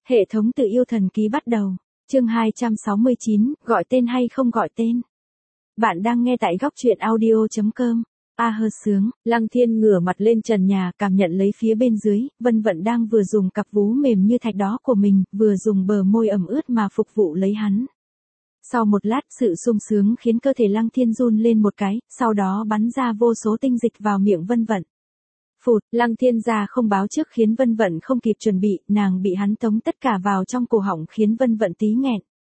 Hệ thống tự yêu thần ký bắt đầu. Chương 269, gọi tên hay không gọi tên. Bạn đang nghe tại góc truyện audio.com. Hơ sướng, Lăng Thiên ngửa mặt lên trần nhà, cảm nhận lấy phía bên dưới, Vân Vận đang vừa dùng cặp vú mềm như thạch đó của mình, vừa dùng bờ môi ẩm ướt mà phục vụ lấy hắn. Sau một lát, sự sung sướng khiến cơ thể Lăng Thiên run lên một cái, sau đó bắn ra vô số tinh dịch vào miệng Vân Vận. Phụt, Lăng Thiên ra không báo trước khiến Vân Vận không kịp chuẩn bị, nàng bị hắn tống tất cả vào trong cổ họng khiến Vân Vận tí nghẹn.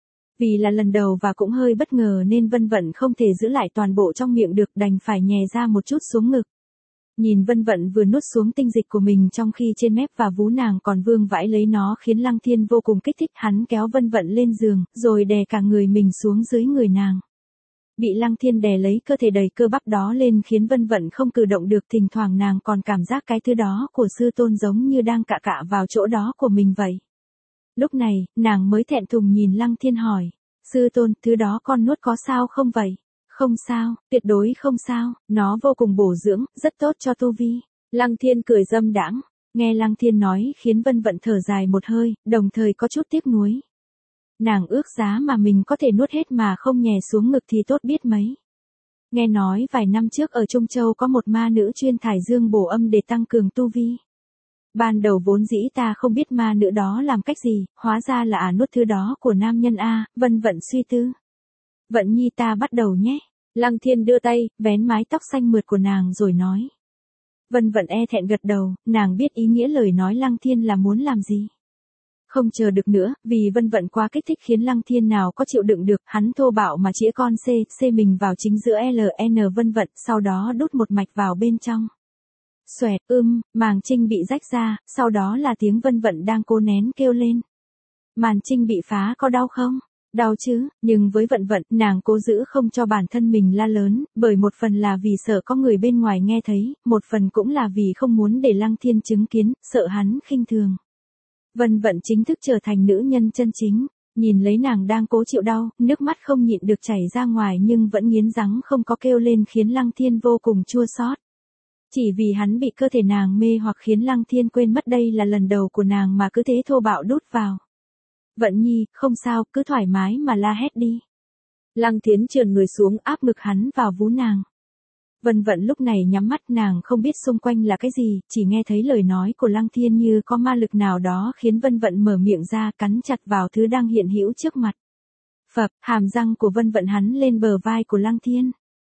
Vì là lần đầu và cũng hơi bất ngờ nên Vân Vận không thể giữ lại toàn bộ trong miệng được, đành phải nhè ra một chút xuống ngực. Nhìn Vân Vận vừa nuốt xuống tinh dịch của mình trong khi trên mép và vú nàng còn vương vãi lấy nó khiến Lăng Thiên vô cùng kích thích, hắn kéo Vân Vận lên giường, rồi đè cả người mình xuống dưới người nàng. Bị Lăng Thiên đè lấy cơ thể đầy cơ bắp đó lên khiến Vân Vận không cử động được, thỉnh thoảng nàng còn cảm giác cái thứ đó của sư tôn giống như đang cạ cạ vào chỗ đó của mình vậy. Lúc này, nàng mới thẹn thùng nhìn Lăng Thiên hỏi, sư tôn, thứ đó con nuốt có sao không vậy? Không sao, tuyệt đối không sao, nó vô cùng bổ dưỡng, rất tốt cho tu vi. Lăng Thiên cười dâm đãng, nghe Lăng Thiên nói khiến Vân Vận thở dài một hơi, đồng thời có chút tiếc nuối. Nàng ước giá mà mình có thể nuốt hết mà không nhè xuống ngực thì tốt biết mấy. Nghe nói vài năm trước ở Trung Châu có một ma nữ chuyên thải dương bổ âm để tăng cường tu vi. Ban đầu vốn dĩ ta không biết ma nữ đó làm cách gì, hóa ra là nuốt thứ đó của nam nhân a. Vân Vận suy tư. Vận nhi ta bắt đầu nhé. Lăng Thiên đưa tay, vén mái tóc xanh mượt của nàng rồi nói. Vân Vận thẹn gật đầu, nàng biết ý nghĩa lời nói Lăng Thiên là muốn làm gì. Không chờ được nữa, vì Vân Vận quá kích thích khiến Lăng Thiên nào có chịu đựng được, hắn thô bạo mà chĩa con C mình vào chính giữa LN Vân Vận, sau đó đút một mạch vào bên trong. Xoẹt, màng trinh bị rách ra, sau đó là tiếng Vân Vận đang cố nén kêu lên. Màn trinh bị phá có đau không? Đau chứ, nhưng với Vận Vận, nàng cố giữ không cho bản thân mình la lớn, bởi một phần là vì sợ có người bên ngoài nghe thấy, một phần cũng là vì không muốn để Lăng Thiên chứng kiến, sợ hắn khinh thường. Vân Vận chính thức trở thành nữ nhân chân chính, nhìn lấy nàng đang cố chịu đau, nước mắt không nhịn được chảy ra ngoài nhưng vẫn nghiến răng không có kêu lên khiến Lăng Thiên vô cùng chua xót. Chỉ vì hắn bị cơ thể nàng mê hoặc khiến Lăng Thiên quên mất đây là lần đầu của nàng mà cứ thế thô bạo đút vào. Vận nhi, không sao, cứ thoải mái mà la hét đi. Lăng Thiên trườn người xuống áp ngực hắn vào vú nàng. Vân Vận lúc này nhắm mắt, nàng không biết xung quanh là cái gì, chỉ nghe thấy lời nói của Lăng Thiên như có ma lực nào đó khiến Vân Vận mở miệng ra cắn chặt vào thứ đang hiện hữu trước mặt. Phập, hàm răng của Vân Vận hắn lên bờ vai của Lăng Thiên.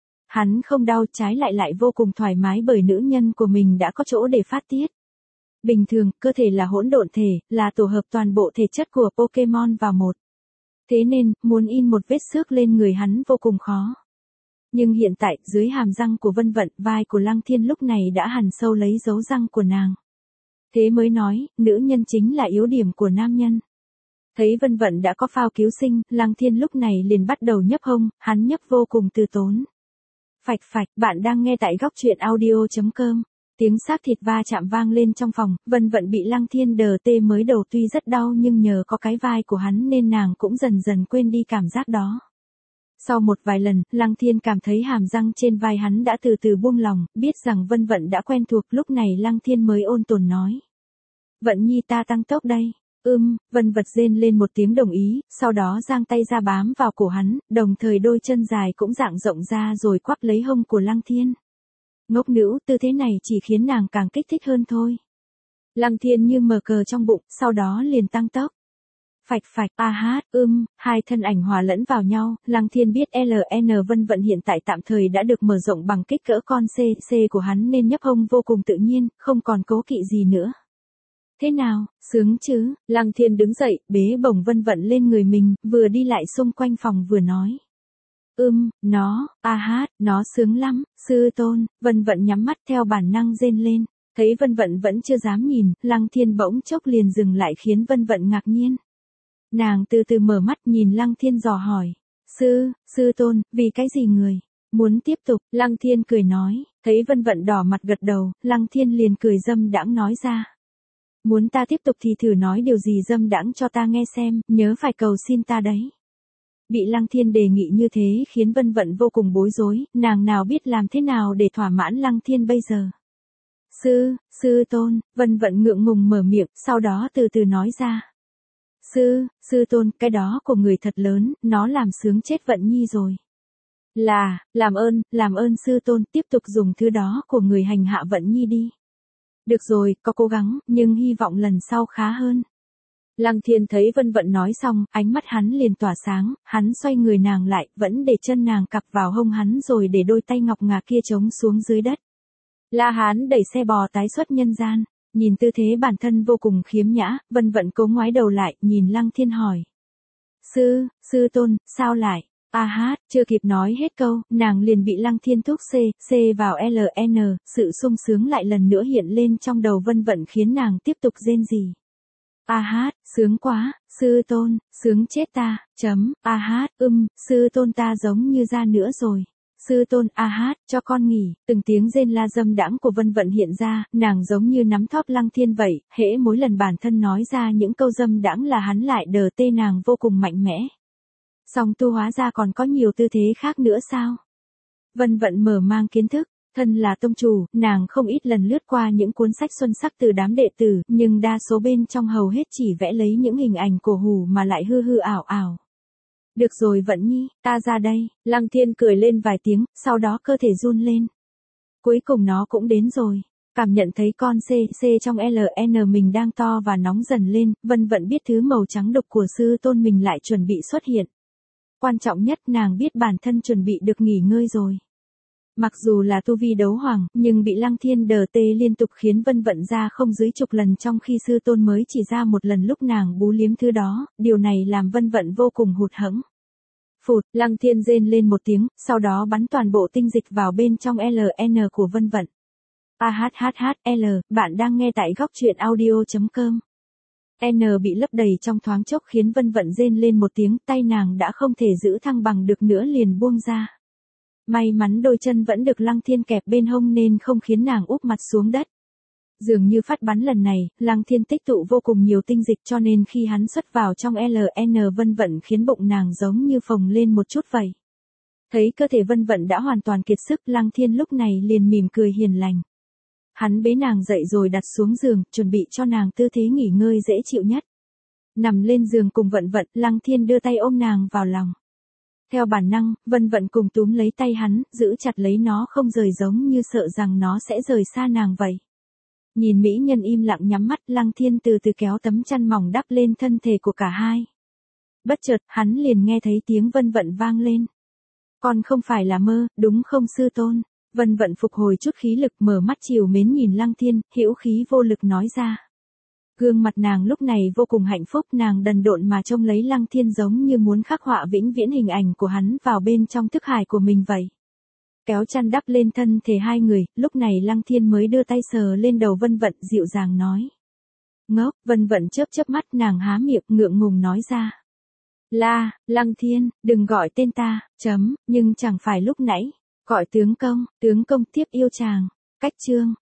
Hắn không đau, trái lại vô cùng thoải mái bởi nữ nhân của mình đã có chỗ để phát tiết. Bình thường, cơ thể là hỗn độn thể, là tổ hợp toàn bộ thể chất của Pokemon vào một. Thế nên, muốn in một vết xước lên người hắn vô cùng khó. Nhưng hiện tại, dưới hàm răng của Vân Vận, vai của Lăng Thiên lúc này đã hằn sâu lấy dấu răng của nàng. Thế mới nói, nữ nhân chính là yếu điểm của nam nhân. Thấy Vân Vận đã có phao cứu sinh, Lăng Thiên lúc này liền bắt đầu nhấp hông, hắn nhấp vô cùng từ tốn. Phạch phạch, bạn đang nghe tại góc truyện audio.com. Tiếng xác thịt va chạm vang lên trong phòng, Vân Vận bị Lăng Thiên đờ tê mới đầu tuy rất đau nhưng nhờ có cái vai của hắn nên nàng cũng dần dần quên đi cảm giác đó. Sau một vài lần, Lăng Thiên cảm thấy hàm răng trên vai hắn đã từ từ buông lỏng, biết rằng Vân Vận đã quen thuộc, lúc này Lăng Thiên mới ôn tồn nói. Vận nhi ta tăng tốc đây. Vân Vận rên lên một tiếng đồng ý, sau đó giang tay ra bám vào cổ hắn, đồng thời đôi chân dài cũng dang rộng ra rồi quắp lấy hông của Lăng Thiên. Ngốc nữ, tư thế này chỉ khiến nàng càng kích thích hơn thôi. Lăng Thiên như mờ cờ trong bụng, sau đó liền tăng tốc. Phạch phạch, hai thân ảnh hòa lẫn vào nhau, Lăng Thiên biết LN Vân Vận hiện tại tạm thời đã được mở rộng bằng kích cỡ con C của hắn nên nhấp hông vô cùng tự nhiên, không còn cố kỵ gì nữa. Thế nào, sướng chứ? Lăng Thiên đứng dậy, bế bổng Vân Vận lên người mình, vừa đi lại xung quanh phòng vừa nói. Nó sướng lắm, sư tôn. Vân Vận nhắm mắt theo bản năng rên lên. Thấy Vân Vận vẫn chưa dám nhìn, Lăng Thiên bỗng chốc liền dừng lại khiến Vân Vận ngạc nhiên. Nàng từ từ mở mắt nhìn Lăng Thiên dò hỏi. Sư tôn, vì cái gì người? Muốn tiếp tục, Lăng Thiên cười nói. Thấy Vân Vận đỏ mặt gật đầu, Lăng Thiên liền cười dâm đãng nói ra. Muốn ta tiếp tục thì thử nói điều gì dâm đãng cho ta nghe xem, nhớ phải cầu xin ta đấy. Bị Lăng Thiên đề nghị như thế khiến Vân Vận vô cùng bối rối, nàng nào biết làm thế nào để thỏa mãn Lăng Thiên bây giờ. Sư tôn, Vân Vận ngượng ngùng mở miệng, sau đó từ từ nói ra. Sư tôn, cái đó của người thật lớn, nó làm sướng chết Vận Nhi rồi. Làm ơn sư tôn, tiếp tục dùng thứ đó của người hành hạ Vận Nhi đi. Được rồi, có cố gắng, nhưng hy vọng lần sau khá hơn. Lăng Thiên thấy Vân Vận nói xong, ánh mắt hắn liền tỏa sáng, hắn xoay người nàng lại, vẫn để chân nàng cặp vào hông hắn rồi để đôi tay ngọc ngà kia trống xuống dưới đất. La Hán đẩy xe bò tái xuất nhân gian, nhìn tư thế bản thân vô cùng khiếm nhã, Vân Vận cố ngoái đầu lại, nhìn Lăng Thiên hỏi. Sư tôn, sao lại? Chưa kịp nói hết câu, nàng liền bị Lăng Thiên thúc C vào LN, sự sung sướng lại lần nữa hiện lên trong đầu Vân Vận khiến nàng tiếp tục rên rỉ. Sướng quá, sư tôn, sướng chết ta, sư tôn ta giống như ra nữa rồi. Sư tôn, cho con nghỉ, từng tiếng rên la dâm đãng của Vân Vận hiện ra, nàng giống như nắm thóp Lăng Thiên vậy, hễ mỗi lần bản thân nói ra những câu dâm đãng là hắn lại đờ tê nàng vô cùng mạnh mẽ. Song tu hóa ra còn có nhiều tư thế khác nữa sao? Vân Vận mở mang kiến thức, thân là tông chủ, nàng không ít lần lướt qua những cuốn sách xuân sắc từ đám đệ tử, nhưng đa số bên trong hầu hết chỉ vẽ lấy những hình ảnh cổ hủ mà lại hư hư ảo ảo. Được rồi Vận Nhi, ta ra đây, Lăng Thiên cười lên vài tiếng, sau đó cơ thể run lên. Cuối cùng nó cũng đến rồi. Cảm nhận thấy con CC trong LN mình đang to và nóng dần lên, Vân Vận biết thứ màu trắng đục của sư tôn mình lại chuẩn bị xuất hiện. Quan trọng nhất nàng biết bản thân chuẩn bị được nghỉ ngơi rồi. Mặc dù là tu vi đấu hoàng, nhưng bị Lăng Thiên đờ tê liên tục khiến Vân Vận ra không dưới chục lần trong khi sư tôn mới chỉ ra một lần lúc nàng bú liếm thứ đó, điều này làm Vân Vận vô cùng hụt hẫng. Phụt, Lăng Thiên rên lên một tiếng, sau đó bắn toàn bộ tinh dịch vào bên trong LN của Vân Vận. Bạn đang nghe tại góc truyện audio.com. N bị lấp đầy trong thoáng chốc khiến Vân Vận rên lên một tiếng, tay nàng đã không thể giữ thăng bằng được nữa liền buông ra. May mắn đôi chân vẫn được Lăng Thiên kẹp bên hông nên không khiến nàng úp mặt xuống đất. Dường như phát bắn lần này, Lăng Thiên tích tụ vô cùng nhiều tinh dịch cho nên khi hắn xuất vào trong LN Vân Vận khiến bụng nàng giống như phồng lên một chút vậy. Thấy cơ thể Vân Vận đã hoàn toàn kiệt sức, Lăng Thiên lúc này liền mỉm cười hiền lành. Hắn bế nàng dậy rồi đặt xuống giường, chuẩn bị cho nàng tư thế nghỉ ngơi dễ chịu nhất. Nằm lên giường cùng Vận Vận, Lăng Thiên đưa tay ôm nàng vào lòng. Theo bản năng, Vân Vận cùng túm lấy tay hắn, giữ chặt lấy nó không rời giống như sợ rằng nó sẽ rời xa nàng vậy. Nhìn mỹ nhân im lặng nhắm mắt, Lăng Thiên từ từ kéo tấm chăn mỏng đắp lên thân thể của cả hai. Bất chợt, hắn liền nghe thấy tiếng Vân Vận vang lên. Con không phải là mơ, đúng không sư tôn? Vân Vận phục hồi chút khí lực, mở mắt trìu mến nhìn Lăng Thiên, hữu khí vô lực nói ra. Gương mặt nàng lúc này vô cùng hạnh phúc, nàng đần độn mà trông lấy Lăng Thiên giống như muốn khắc họa vĩnh viễn hình ảnh của hắn vào bên trong thức hải của mình vậy. Kéo chăn đắp lên thân thể hai người, lúc này Lăng Thiên mới đưa tay sờ lên đầu Vân Vận, dịu dàng nói. Ngốc, Vân Vận chớp mắt, nàng há miệng ngượng ngùng nói ra. Lăng Thiên, đừng gọi tên ta, nhưng chẳng phải lúc nãy, gọi tướng công tiếp yêu chàng. Cách chương